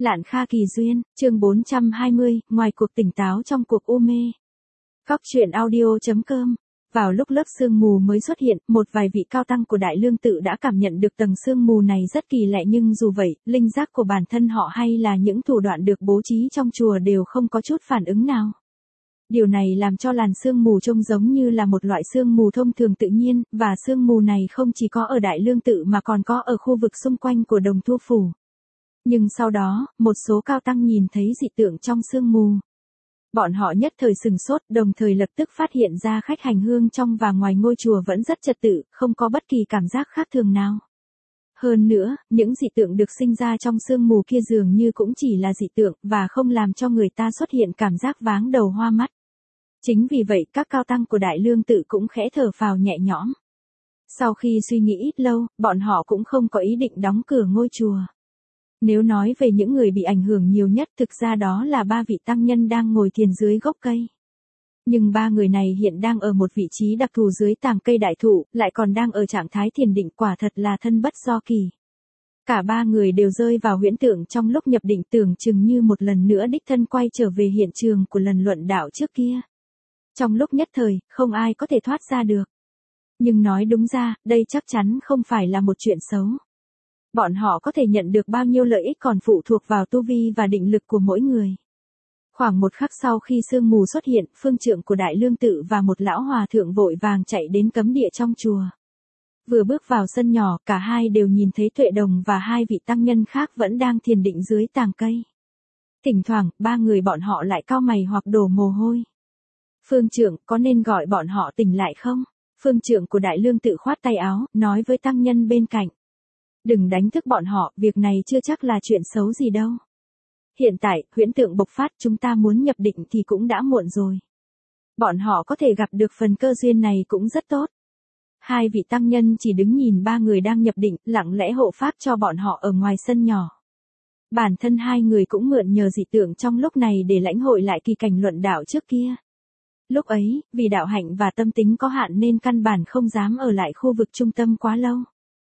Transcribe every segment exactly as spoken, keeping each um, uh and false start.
Lạn Kha Kỳ Duyên, chương bốn trăm hai mươi, ngoài cuộc tỉnh táo trong cuộc u mê. Cóc truyện audio.com. Vào lúc lớp sương mù mới xuất hiện, một vài vị cao tăng của Đại Lương Tự đã cảm nhận được tầng sương mù này rất kỳ lạ, nhưng dù vậy, linh giác của bản thân họ hay là những thủ đoạn được bố trí trong chùa đều không có chút phản ứng nào. Điều này làm cho làn sương mù trông giống như là một loại sương mù thông thường tự nhiên, và sương mù này không chỉ có ở Đại Lương Tự mà còn có ở khu vực xung quanh của Đồng Thu Phủ. Nhưng sau đó, một số cao tăng nhìn thấy dị tượng trong sương mù. Bọn họ nhất thời sừng sốt, đồng thời lập tức phát hiện ra khách hành hương trong và ngoài ngôi chùa vẫn rất trật tự, không có bất kỳ cảm giác khác thường nào. Hơn nữa, những dị tượng được sinh ra trong sương mù kia dường như cũng chỉ là dị tượng, và không làm cho người ta xuất hiện cảm giác váng đầu hoa mắt. Chính vì vậy, các cao tăng của Đại Lương Tự cũng khẽ thở phào nhẹ nhõm. Sau khi suy nghĩ ít lâu, bọn họ cũng không có ý định đóng cửa ngôi chùa. Nếu nói về những người bị ảnh hưởng nhiều nhất, thực ra đó là ba vị tăng nhân đang ngồi thiền dưới gốc cây. Nhưng ba người này hiện đang ở một vị trí đặc thù dưới tàng cây đại thụ, lại còn đang ở trạng thái thiền định, quả thật là thân bất do kỳ. Cả ba người đều rơi vào huyễn tượng trong lúc nhập định, tưởng chừng như một lần nữa đích thân quay trở về hiện trường của lần luận đạo trước kia. Trong lúc nhất thời, không ai có thể thoát ra được. Nhưng nói đúng ra, đây chắc chắn không phải là một chuyện xấu. Bọn họ có thể nhận được bao nhiêu lợi ích còn phụ thuộc vào tu vi và định lực của mỗi người. Khoảng một khắc sau khi sương mù xuất hiện, phương trượng của Đại Lương Tự và một lão hòa thượng vội vàng chạy đến cấm địa trong chùa. Vừa bước vào sân nhỏ, cả hai đều nhìn thấy Tuệ Đồng và hai vị tăng nhân khác vẫn đang thiền định dưới tàng cây. Thỉnh thoảng, ba người bọn họ lại cau mày hoặc đổ mồ hôi. Phương trượng, có nên gọi bọn họ tỉnh lại không? Phương trượng của Đại Lương Tự khoát tay áo, nói với tăng nhân bên cạnh. Đừng đánh thức bọn họ, việc này chưa chắc là chuyện xấu gì đâu. Hiện tại, huyễn tượng bộc phát, chúng ta muốn nhập định thì cũng đã muộn rồi. Bọn họ có thể gặp được phần cơ duyên này cũng rất tốt. Hai vị tăng nhân chỉ đứng nhìn ba người đang nhập định, lặng lẽ hộ pháp cho bọn họ ở ngoài sân nhỏ. Bản thân hai người cũng mượn nhờ dị tượng trong lúc này để lãnh hội lại kỳ cảnh luận đạo trước kia. Lúc ấy, vì đạo hạnh và tâm tính có hạn nên căn bản không dám ở lại khu vực trung tâm quá lâu.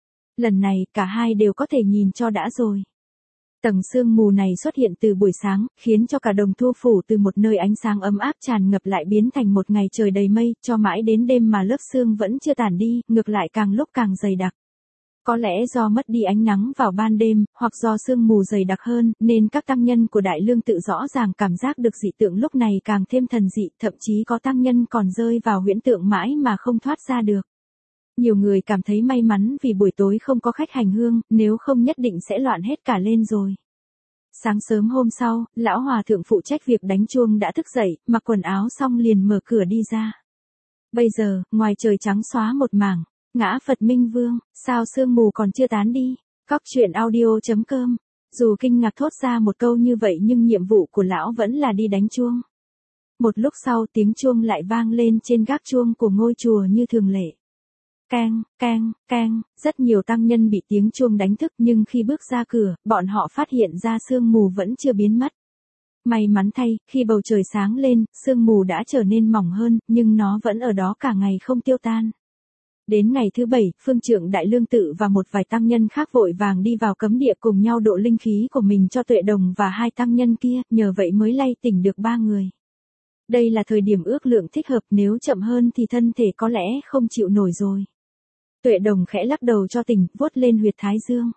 Lần này, cả hai đều có thể nhìn cho đã rồi. Tầng sương mù này xuất hiện từ buổi sáng, khiến cho cả Đồng Thu Phủ từ một nơi ánh sáng ấm áp tràn ngập lại biến thành một ngày trời đầy mây, cho mãi đến đêm mà lớp sương vẫn chưa tản đi, ngược lại càng lúc càng dày đặc. Có lẽ do mất đi ánh nắng vào ban đêm, hoặc do sương mù dày đặc hơn, nên các tăng nhân của Đại Lương Tự rõ ràng cảm giác được dị tượng lúc này càng thêm thần dị, thậm chí có tăng nhân còn rơi vào huyễn tượng mãi mà không thoát ra được. Nhiều người cảm thấy may mắn vì buổi tối không có khách hành hương, nếu không nhất định sẽ loạn hết cả lên rồi. Sáng sớm hôm sau, lão hòa thượng phụ trách việc đánh chuông đã thức dậy, mặc quần áo xong liền mở cửa đi ra. Bây giờ, ngoài trời trắng xóa một mảng, ngã Phật Minh Vương, sao sương mù còn chưa tán đi? Cóc truyện audio.com. Dù kinh ngạc thốt ra một câu như vậy nhưng nhiệm vụ của lão vẫn là đi đánh chuông. Một lúc sau tiếng chuông lại vang lên trên gác chuông của ngôi chùa như thường lệ. Keng, keng, keng, rất nhiều tăng nhân bị tiếng chuông đánh thức, nhưng khi bước ra cửa, bọn họ phát hiện ra sương mù vẫn chưa biến mất. May mắn thay, khi bầu trời sáng lên, sương mù đã trở nên mỏng hơn, nhưng nó vẫn ở đó cả ngày không tiêu tan. Đến ngày thứ bảy, phương trượng Đại Lương Tự và một vài tăng nhân khác vội vàng đi vào cấm địa cùng nhau độ linh khí của mình cho Tuệ Đồng và hai tăng nhân kia, nhờ vậy mới lay tỉnh được ba người. Đây là thời điểm ước lượng thích hợp, nếu chậm hơn thì thân thể có lẽ không chịu nổi rồi. Tuệ Đồng khẽ lắc đầu cho tỉnh, vuốt lên huyệt thái dương.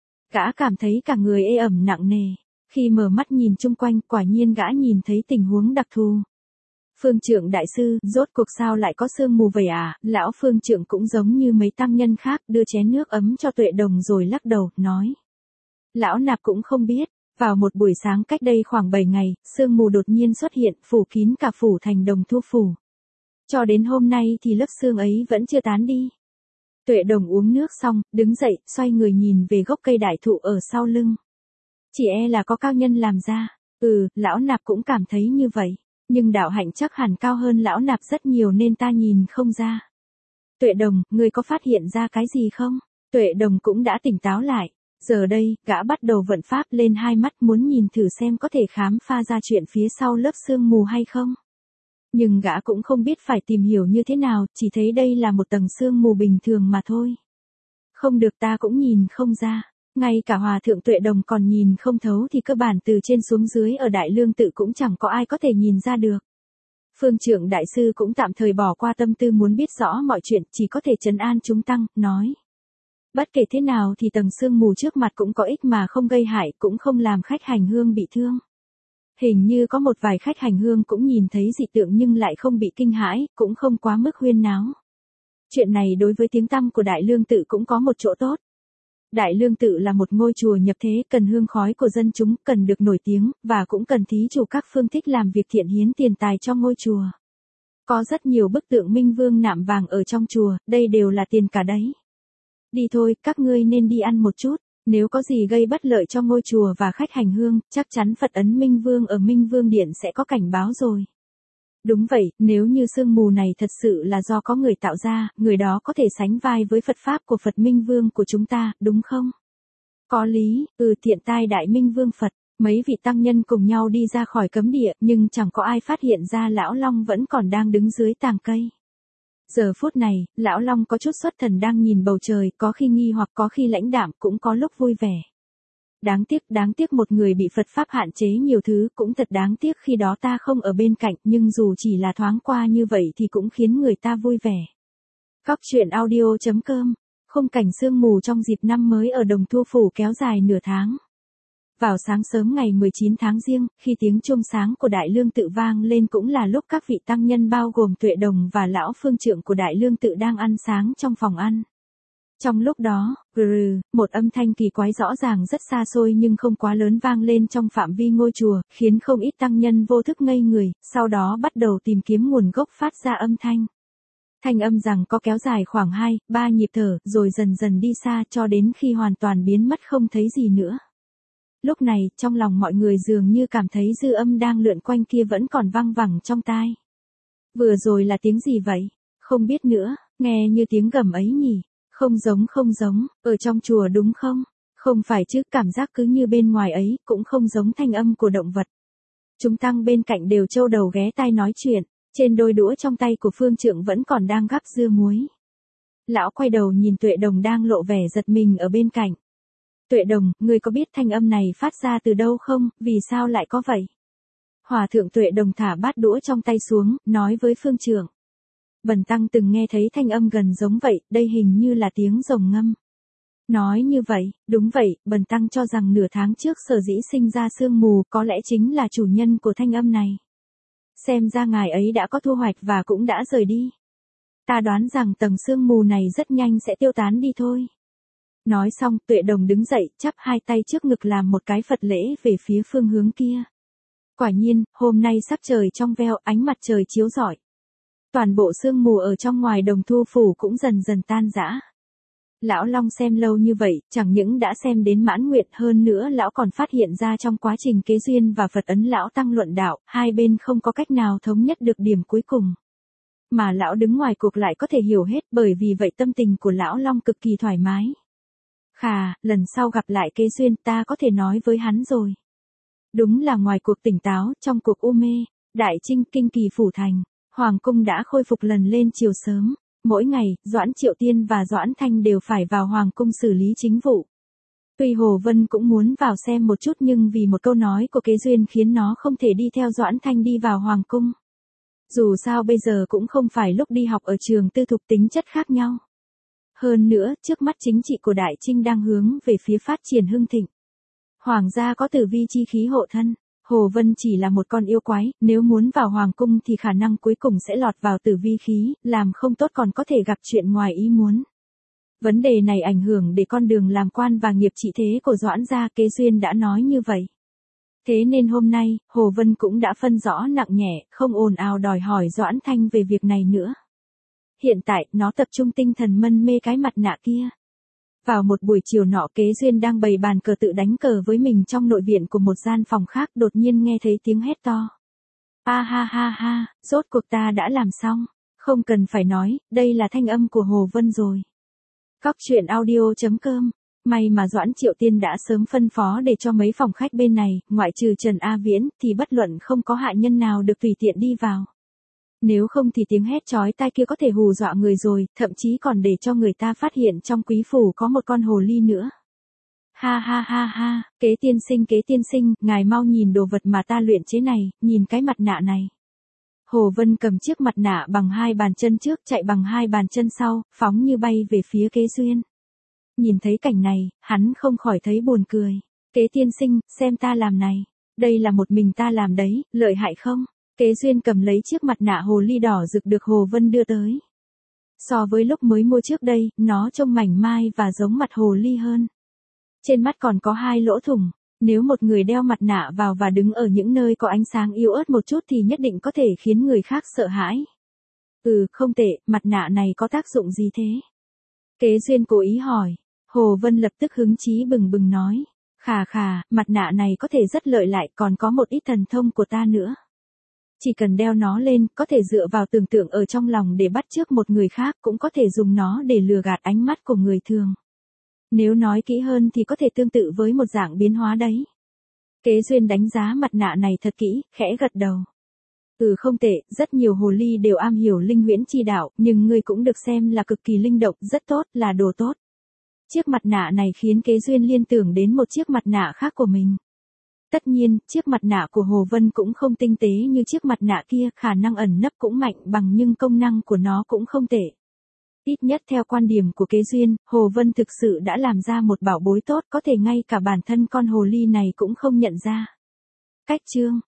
Gã cảm thấy cả người ê ẩm nặng nề. Khi mở mắt nhìn chung quanh, quả nhiên gã nhìn thấy tình huống đặc thù. Phương trượng đại sư, rốt cuộc sao lại có sương mù vậy à? Lão phương trượng cũng giống như mấy tăng nhân khác, đưa chén nước ấm cho Tuệ Đồng rồi lắc đầu, nói. Lão nạp cũng không biết. Vào một buổi sáng cách đây khoảng bảy ngày, sương mù đột nhiên xuất hiện, phủ kín cả phủ thành Đồng Thu Phủ. Cho đến hôm nay thì lớp sương ấy vẫn chưa tán đi. Tuệ Đồng uống nước xong, đứng dậy, xoay người nhìn về gốc cây đại thụ ở sau lưng. Chỉ e là có cao nhân làm ra. Ừ, lão nạp cũng cảm thấy như vậy. Nhưng đạo hạnh chắc hẳn cao hơn lão nạp rất nhiều nên ta nhìn không ra. Tuệ Đồng, ngươi có phát hiện ra cái gì không? Tuệ Đồng cũng đã tỉnh táo lại. Giờ đây, gã bắt đầu vận pháp lên hai mắt muốn nhìn thử xem có thể khám phá ra chuyện phía sau lớp sương mù hay không. Nhưng gã cũng không biết phải tìm hiểu như thế nào, chỉ thấy đây là một tầng sương mù bình thường mà thôi. Không được, ta cũng nhìn không ra. Ngay cả hòa thượng Tuệ Đồng còn nhìn không thấu thì cơ bản từ trên xuống dưới ở Đại Lương Tự cũng chẳng có ai có thể nhìn ra được. Phương Trượng Đại Sư cũng tạm thời bỏ qua tâm tư muốn biết rõ mọi chuyện, chỉ có thể trấn an chúng tăng, nói. Bất kể thế nào thì tầng sương mù trước mặt cũng có ích mà không gây hại, cũng không làm khách hành hương bị thương. Hình như có một vài khách hành hương cũng nhìn thấy dị tượng nhưng lại không bị kinh hãi, cũng không quá mức huyên náo. Chuyện này đối với tiếng tăm của Đại Lương Tự cũng có một chỗ tốt. Đại Lương Tự là một ngôi chùa nhập thế, cần hương khói của dân chúng, cần được nổi tiếng, và cũng cần thí chủ các phương thích làm việc thiện hiến tiền tài cho ngôi chùa. Có rất nhiều bức tượng minh vương nạm vàng ở trong chùa, đây đều là tiền cả đấy. Đi thôi, các ngươi nên đi ăn một chút, nếu có gì gây bất lợi cho ngôi chùa và khách hành hương, chắc chắn Phật ấn Minh Vương ở Minh Vương Điện sẽ có cảnh báo rồi. Đúng vậy, nếu như sương mù này thật sự là do có người tạo ra, người đó có thể sánh vai với Phật Pháp của Phật Minh Vương của chúng ta, đúng không? Có lý, ừ thiện tai Đại Minh Vương Phật, mấy vị tăng nhân cùng nhau đi ra khỏi cấm địa, nhưng chẳng có ai phát hiện ra Lão Long vẫn còn đang đứng dưới tàng cây. Giờ phút này, Lão Long có chút xuất thần đang nhìn bầu trời, có khi nghi hoặc có khi lãnh đạm, cũng có lúc vui vẻ. Đáng tiếc, đáng tiếc một người bị Phật Pháp hạn chế nhiều thứ, cũng thật đáng tiếc khi đó ta không ở bên cạnh, nhưng dù chỉ là thoáng qua như vậy thì cũng khiến người ta vui vẻ. Cóc truyện audio chấm com, khung cảnh sương mù trong dịp năm mới ở Đồng Thu Phủ kéo dài nửa tháng. Vào sáng sớm ngày mười chín tháng Giêng, khi tiếng chuông sáng của Đại Lương Tự vang lên cũng là lúc các vị tăng nhân bao gồm Tuệ Đồng và lão phương trượng của Đại Lương Tự đang ăn sáng trong phòng ăn. Trong lúc đó, grrr, một âm thanh kỳ quái rõ ràng rất xa xôi nhưng không quá lớn vang lên trong phạm vi ngôi chùa, khiến không ít tăng nhân vô thức ngây người, sau đó bắt đầu tìm kiếm nguồn gốc phát ra âm thanh. Thanh âm rằng có kéo dài khoảng hai, ba nhịp thở, rồi dần dần đi xa cho đến khi hoàn toàn biến mất không thấy gì nữa. Lúc này, trong lòng mọi người dường như cảm thấy dư âm đang lượn quanh kia vẫn còn vang vẳng trong tai. Vừa rồi là tiếng gì vậy? Không biết nữa, nghe như tiếng gầm ấy nhỉ? Không giống không giống, ở trong chùa đúng không? Không phải chứ, cảm giác cứ như bên ngoài ấy, cũng không giống thanh âm của động vật. Chúng tăng bên cạnh đều trâu đầu ghé tai nói chuyện, trên đôi đũa trong tay của phương trượng vẫn còn đang gắp dưa muối. Lão quay đầu nhìn Tuệ Đồng đang lộ vẻ giật mình ở bên cạnh. Tuệ Đồng, ngươi có biết thanh âm này phát ra từ đâu không, vì sao lại có vậy? Hòa thượng Tuệ Đồng thả bát đũa trong tay xuống, nói với phương trượng. Bần tăng từng nghe thấy thanh âm gần giống vậy, đây hình như là tiếng rồng ngâm. Nói như vậy, đúng vậy, bần tăng cho rằng nửa tháng trước sở dĩ sinh ra sương mù có lẽ chính là chủ nhân của thanh âm này. Xem ra ngài ấy đã có thu hoạch và cũng đã rời đi. Ta đoán rằng tầng sương mù này rất nhanh sẽ tiêu tán đi thôi. Nói xong, Tuệ Đồng đứng dậy, chắp hai tay trước ngực làm một cái Phật lễ về phía phương hướng kia. Quả nhiên, hôm nay sắc trời trong veo, ánh mặt trời chiếu rọi. Toàn bộ sương mù ở trong ngoài Đồng Thu Phủ cũng dần dần tan rã. Lão Long xem lâu như vậy, chẳng những đã xem đến mãn nguyện, hơn nữa lão còn phát hiện ra trong quá trình kế duyên và Phật ấn lão tăng luận đạo, hai bên không có cách nào thống nhất được điểm cuối cùng. Mà lão đứng ngoài cuộc lại có thể hiểu hết, bởi vì vậy tâm tình của lão Long cực kỳ thoải mái. Khà, lần sau gặp lại kế duyên ta có thể nói với hắn rồi. Đúng là ngoài cuộc tỉnh táo, trong cuộc u mê, Đại Trinh kinh kỳ phủ thành, Hoàng cung đã khôi phục lần lên chiều sớm. Mỗi ngày, Doãn Triệu Tiên và Doãn Thanh đều phải vào Hoàng cung xử lý chính vụ. Tuy Hồ Vân cũng muốn vào xem một chút nhưng vì một câu nói của kế duyên khiến nó không thể đi theo Doãn Thanh đi vào Hoàng cung. Dù sao bây giờ cũng không phải lúc đi học ở trường tư thục, tính chất khác nhau. Hơn nữa, trước mắt chính trị của Đại Trinh đang hướng về phía phát triển hưng thịnh. Hoàng gia có tử vi chi khí hộ thân. Hồ Vân chỉ là một con yêu quái, nếu muốn vào Hoàng cung thì khả năng cuối cùng sẽ lọt vào tử vi khí, làm không tốt còn có thể gặp chuyện ngoài ý muốn. Vấn đề này ảnh hưởng đến con đường làm quan và nghiệp trị thế của Doãn gia, kế duyên đã nói như vậy. Thế nên hôm nay, Hồ Vân cũng đã phân rõ nặng nhẹ, không ồn ào đòi hỏi Doãn Thanh về việc này nữa. Hiện tại, nó tập trung tinh thần mân mê cái mặt nạ kia. Vào một buổi chiều nọ, kế duyên đang bày bàn cờ tự đánh cờ với mình trong nội viện của một gian phòng khác, đột nhiên nghe thấy tiếng hét to. A ha ha ha, rốt cuộc ta đã làm xong, không cần phải nói, đây là thanh âm của Hồ Vân rồi. Cóc truyện audio chấm com, may mà Doãn Triệu Tiên đã sớm phân phó để cho mấy phòng khách bên này, ngoại trừ Trần A Viễn, thì bất luận không có hạ nhân nào được tùy tiện đi vào. Nếu không thì tiếng hét chói tai kia có thể hù dọa người rồi, thậm chí còn để cho người ta phát hiện trong quý phủ có một con hồ ly nữa. Ha ha ha ha, Kế tiên sinh Kế tiên sinh, ngài mau nhìn đồ vật mà ta luyện chế này, nhìn cái mặt nạ này. Hồ Vân cầm chiếc mặt nạ bằng hai bàn chân trước chạy bằng hai bàn chân sau, phóng như bay về phía Kế Duyên. Nhìn thấy cảnh này, hắn không khỏi thấy buồn cười. Kế tiên sinh, xem ta làm này. Đây là một mình ta làm đấy, lợi hại không? Kế Duyên cầm lấy chiếc mặt nạ hồ ly đỏ rực được Hồ Vân đưa tới. So với lúc mới mua trước đây, nó trông mảnh mai và giống mặt hồ ly hơn. Trên mắt còn có hai lỗ thủng. Nếu một người đeo mặt nạ vào và đứng ở những nơi có ánh sáng yếu ớt một chút thì nhất định có thể khiến người khác sợ hãi. Ừ, không tệ, mặt nạ này có tác dụng gì thế? Kế Duyên cố ý hỏi. Hồ Vân lập tức hứng chí bừng bừng nói. Khà khà, mặt nạ này có thể rất lợi lại, còn có một ít thần thông của ta nữa. Chỉ cần đeo nó lên, có thể dựa vào tưởng tượng ở trong lòng để bắt chước một người khác, cũng có thể dùng nó để lừa gạt ánh mắt của người thường. Nếu nói kỹ hơn thì có thể tương tự với một dạng biến hóa đấy. Kế Duyên đánh giá mặt nạ này thật kỹ, khẽ gật đầu. Ừ, không tệ, rất nhiều hồ ly đều am hiểu linh huyễn chi đạo, nhưng ngươi cũng được xem là cực kỳ linh động, rất tốt, là đồ tốt. Chiếc mặt nạ này khiến Kế Duyên liên tưởng đến một chiếc mặt nạ khác của mình. Tất nhiên, chiếc mặt nạ của Hồ Vân cũng không tinh tế như chiếc mặt nạ kia, khả năng ẩn nấp cũng mạnh bằng nhưng công năng của nó cũng không tệ. Ít nhất theo quan điểm của Kế Duyên, Hồ Vân thực sự đã làm ra một bảo bối tốt, có thể ngay cả bản thân con hồ ly này cũng không nhận ra. Cách chương